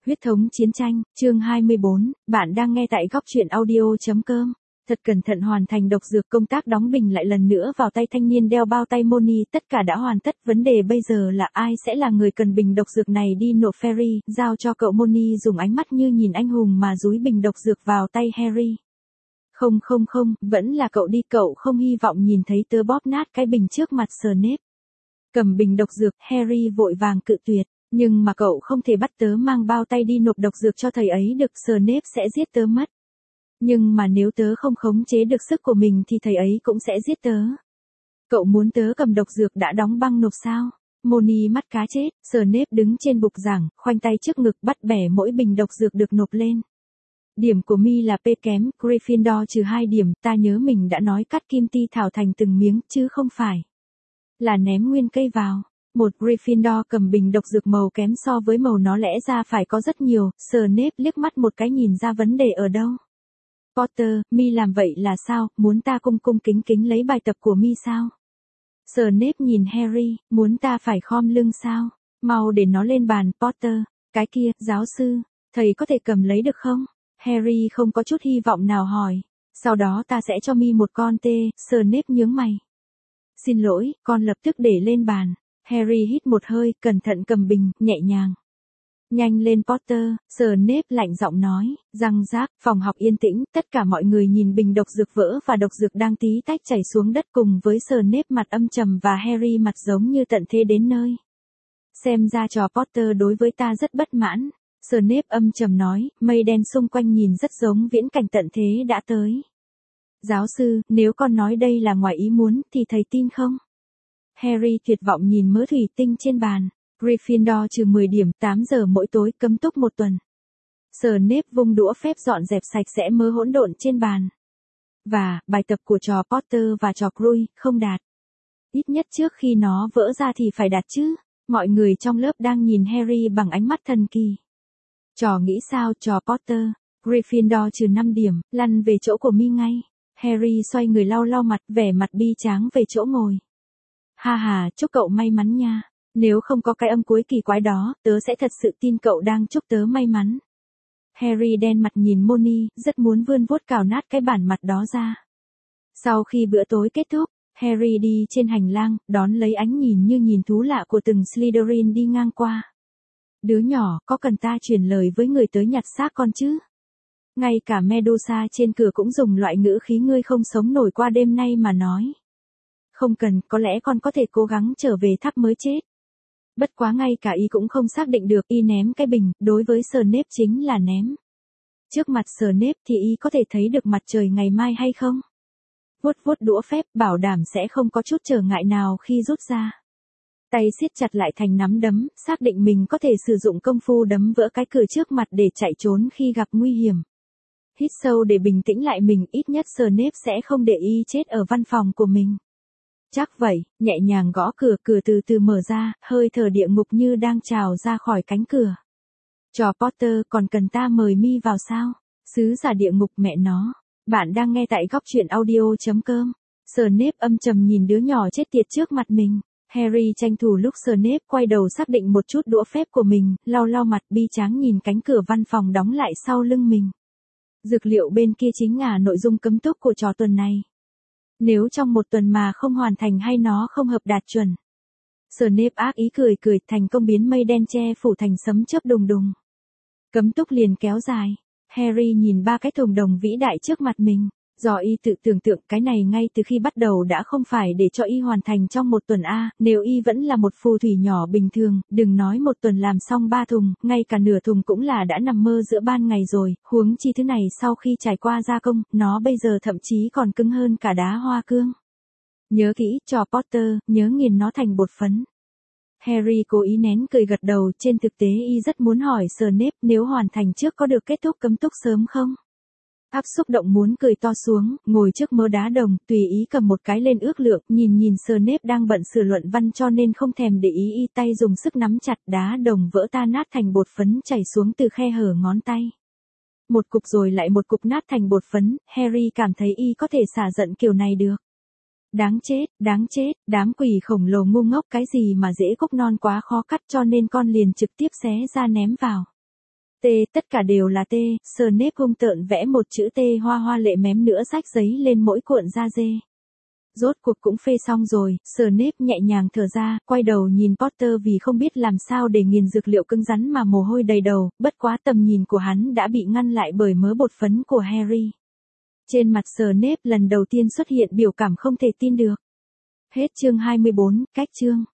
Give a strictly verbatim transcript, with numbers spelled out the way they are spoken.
Huyết thống chiến tranh, chương hai mươi bốn, bạn đang nghe tại góc truyện audio.com. Thật cẩn thận hoàn thành độc dược, công tác đóng bình lại lần nữa vào tay thanh niên đeo bao tay Moni, tất cả đã hoàn tất, vấn đề bây giờ là ai sẽ là người cần bình độc dược này đi nộp Ferry, giao cho cậu. Moni dùng ánh mắt như nhìn anh hùng mà dúi bình độc dược vào tay Harry. Không không không, vẫn là cậu đi, cậu không hy vọng nhìn thấy tớ bóp nát cái bình trước mặt Snape. Cầm bình độc dược, Harry vội vàng cự tuyệt. Nhưng mà cậu không thể bắt tớ mang bao tay đi nộp độc dược cho thầy ấy được, Snape sẽ giết tớ mất. Nhưng mà nếu tớ không khống chế được sức của mình thì thầy ấy cũng sẽ giết tớ. Cậu muốn tớ cầm độc dược đã đóng băng nộp sao? Moni mắt cá chết, Snape đứng trên bục giảng, khoanh tay trước ngực bắt bẻ mỗi bình độc dược được nộp lên. Điểm của mi là P kém, Gryffindor trừ hai điểm, ta nhớ mình đã nói cắt kim ti thảo thành từng miếng chứ không phải là ném nguyên cây vào. Một Gryffindor cầm bình độc dược màu kém so với màu nó lẽ ra phải có rất nhiều, Snape liếc mắt một cái nhìn ra vấn đề ở đâu. Potter, mi làm vậy là sao, muốn ta cung cung kính kính lấy bài tập của mi sao? Snape nhìn Harry, muốn ta phải khom lưng sao? Mau để nó lên bàn, Potter. Cái kia, giáo sư, thầy có thể cầm lấy được không? Harry không có chút hy vọng nào hỏi. Sau đó ta sẽ cho mi một con tê, Snape nhướng mày. Xin lỗi, con lập tức để lên bàn. Harry hít một hơi, cẩn thận cầm bình, nhẹ nhàng. Nhanh lên Potter, Snape lạnh giọng nói, răng rác, phòng học yên tĩnh, tất cả mọi người nhìn bình độc dược vỡ và độc dược đang tí tách chảy xuống đất cùng với Snape mặt âm trầm và Harry mặt giống như tận thế đến nơi. Xem ra trò Potter đối với ta rất bất mãn, Snape âm trầm nói, mây đen xung quanh nhìn rất giống viễn cảnh tận thế đã tới. Giáo sư, nếu con nói đây là ngoài ý muốn thì thầy tin không? Harry tuyệt vọng nhìn mớ thủy tinh trên bàn. Gryffindor trừ mười điểm, tám giờ mỗi tối, cấm túc một tuần. Snape vung đũa phép dọn dẹp sạch sẽ mớ hỗn độn trên bàn. Và, bài tập của trò Potter và trò Cruy, không đạt. Ít nhất trước khi nó vỡ ra thì phải đạt chứ. Mọi người trong lớp đang nhìn Harry bằng ánh mắt thần kỳ. Trò nghĩ sao, trò Potter? Gryffindor trừ năm điểm, lăn về chỗ của mi ngay. Harry xoay người lau lau mặt, vẻ mặt bi tráng về chỗ ngồi. Ha ha, chúc cậu may mắn nha. Nếu không có cái âm cuối kỳ quái đó, tớ sẽ thật sự tin cậu đang chúc tớ may mắn. Harry đen mặt nhìn Moni, rất muốn vươn vuốt cào nát cái bản mặt đó ra. Sau khi bữa tối kết thúc, Harry đi trên hành lang, đón lấy ánh nhìn như nhìn thú lạ của từng Slytherin đi ngang qua. Đứa nhỏ, có cần ta truyền lời với người tới nhặt xác con chứ? Ngay cả Medusa trên cửa cũng dùng loại ngữ khí ngươi không sống nổi qua đêm nay mà nói. Không cần, có lẽ con có thể cố gắng trở về tháp mới chết. Bất quá ngay cả y cũng không xác định được, y ném cái bình, đối với Snape chính là ném. Trước mặt Snape thì y có thể thấy được mặt trời ngày mai hay không? Vuốt vuốt đũa phép, bảo đảm sẽ không có chút trở ngại nào khi rút ra. Tay siết chặt lại thành nắm đấm, xác định mình có thể sử dụng công phu đấm vỡ cái cửa trước mặt để chạy trốn khi gặp nguy hiểm. Hít sâu để bình tĩnh lại mình, ít nhất Snape sẽ không để y chết ở văn phòng của mình. Chắc vậy, nhẹ nhàng gõ cửa, cửa từ từ mở ra, hơi thở địa ngục như đang trào ra khỏi cánh cửa. Trò Potter, còn cần ta mời mi vào sao? Sứ giả địa ngục mẹ nó. Bạn đang nghe tại góc truyện audio.com. Snape âm trầm nhìn đứa nhỏ chết tiệt trước mặt mình. Harry tranh thủ lúc Snape quay đầu xác định một chút đũa phép của mình, lau lau mặt bi tráng nhìn cánh cửa văn phòng đóng lại sau lưng mình. Dược liệu bên kia chính là nội dung cấm túc của trò tuần này. Nếu trong một tuần mà không hoàn thành hay nó không hợp đạt chuẩn. Snape ác ý cười cười, thành công biến mây đen che phủ thành sấm chớp đùng đùng. Cấm túc liền kéo dài. Harry nhìn ba cái thùng đồng vĩ đại trước mặt mình. Do y tự tưởng tượng cái này ngay từ khi bắt đầu đã không phải để cho y hoàn thành trong một tuần a, nếu y vẫn là một phù thủy nhỏ bình thường, đừng nói một tuần làm xong ba thùng, ngay cả nửa thùng cũng là đã nằm mơ giữa ban ngày rồi, huống chi thứ này sau khi trải qua gia công, nó bây giờ thậm chí còn cứng hơn cả đá hoa cương. Nhớ kỹ, trò Potter, nhớ nghiền nó thành bột phấn. Harry cố ý nén cười gật đầu, trên thực tế y rất muốn hỏi Snape nếu hoàn thành trước có được kết thúc cấm túc sớm không? Áp xúc động muốn cười to xuống, ngồi trước mớ đá đồng, tùy ý cầm một cái lên ước lượng, nhìn nhìn Snape đang bận sửa luận văn cho nên không thèm để ý, y tay dùng sức nắm chặt, đá đồng vỡ tan nát thành bột phấn chảy xuống từ khe hở ngón tay. Một cục rồi lại một cục nát thành bột phấn, Harry cảm thấy y có thể xả giận kiểu này được. Đáng chết, đáng chết, đám quỷ khổng lồ ngu ngốc, cái gì mà dễ cúc non quá khó cắt cho nên con liền trực tiếp xé ra ném vào. T, tất cả đều là T, Snape hung tợn vẽ một chữ T hoa hoa lệ mém nữa rách giấy lên mỗi cuộn da dê. Rốt cuộc cũng phê xong rồi, Snape nhẹ nhàng thở ra, quay đầu nhìn Potter vì không biết làm sao để nghiền dược liệu cứng rắn mà mồ hôi đầy đầu, bất quá tầm nhìn của hắn đã bị ngăn lại bởi mớ bột phấn của Harry. Trên mặt Snape lần đầu tiên xuất hiện biểu cảm không thể tin được. Hết chương hai mươi bốn, cách chương.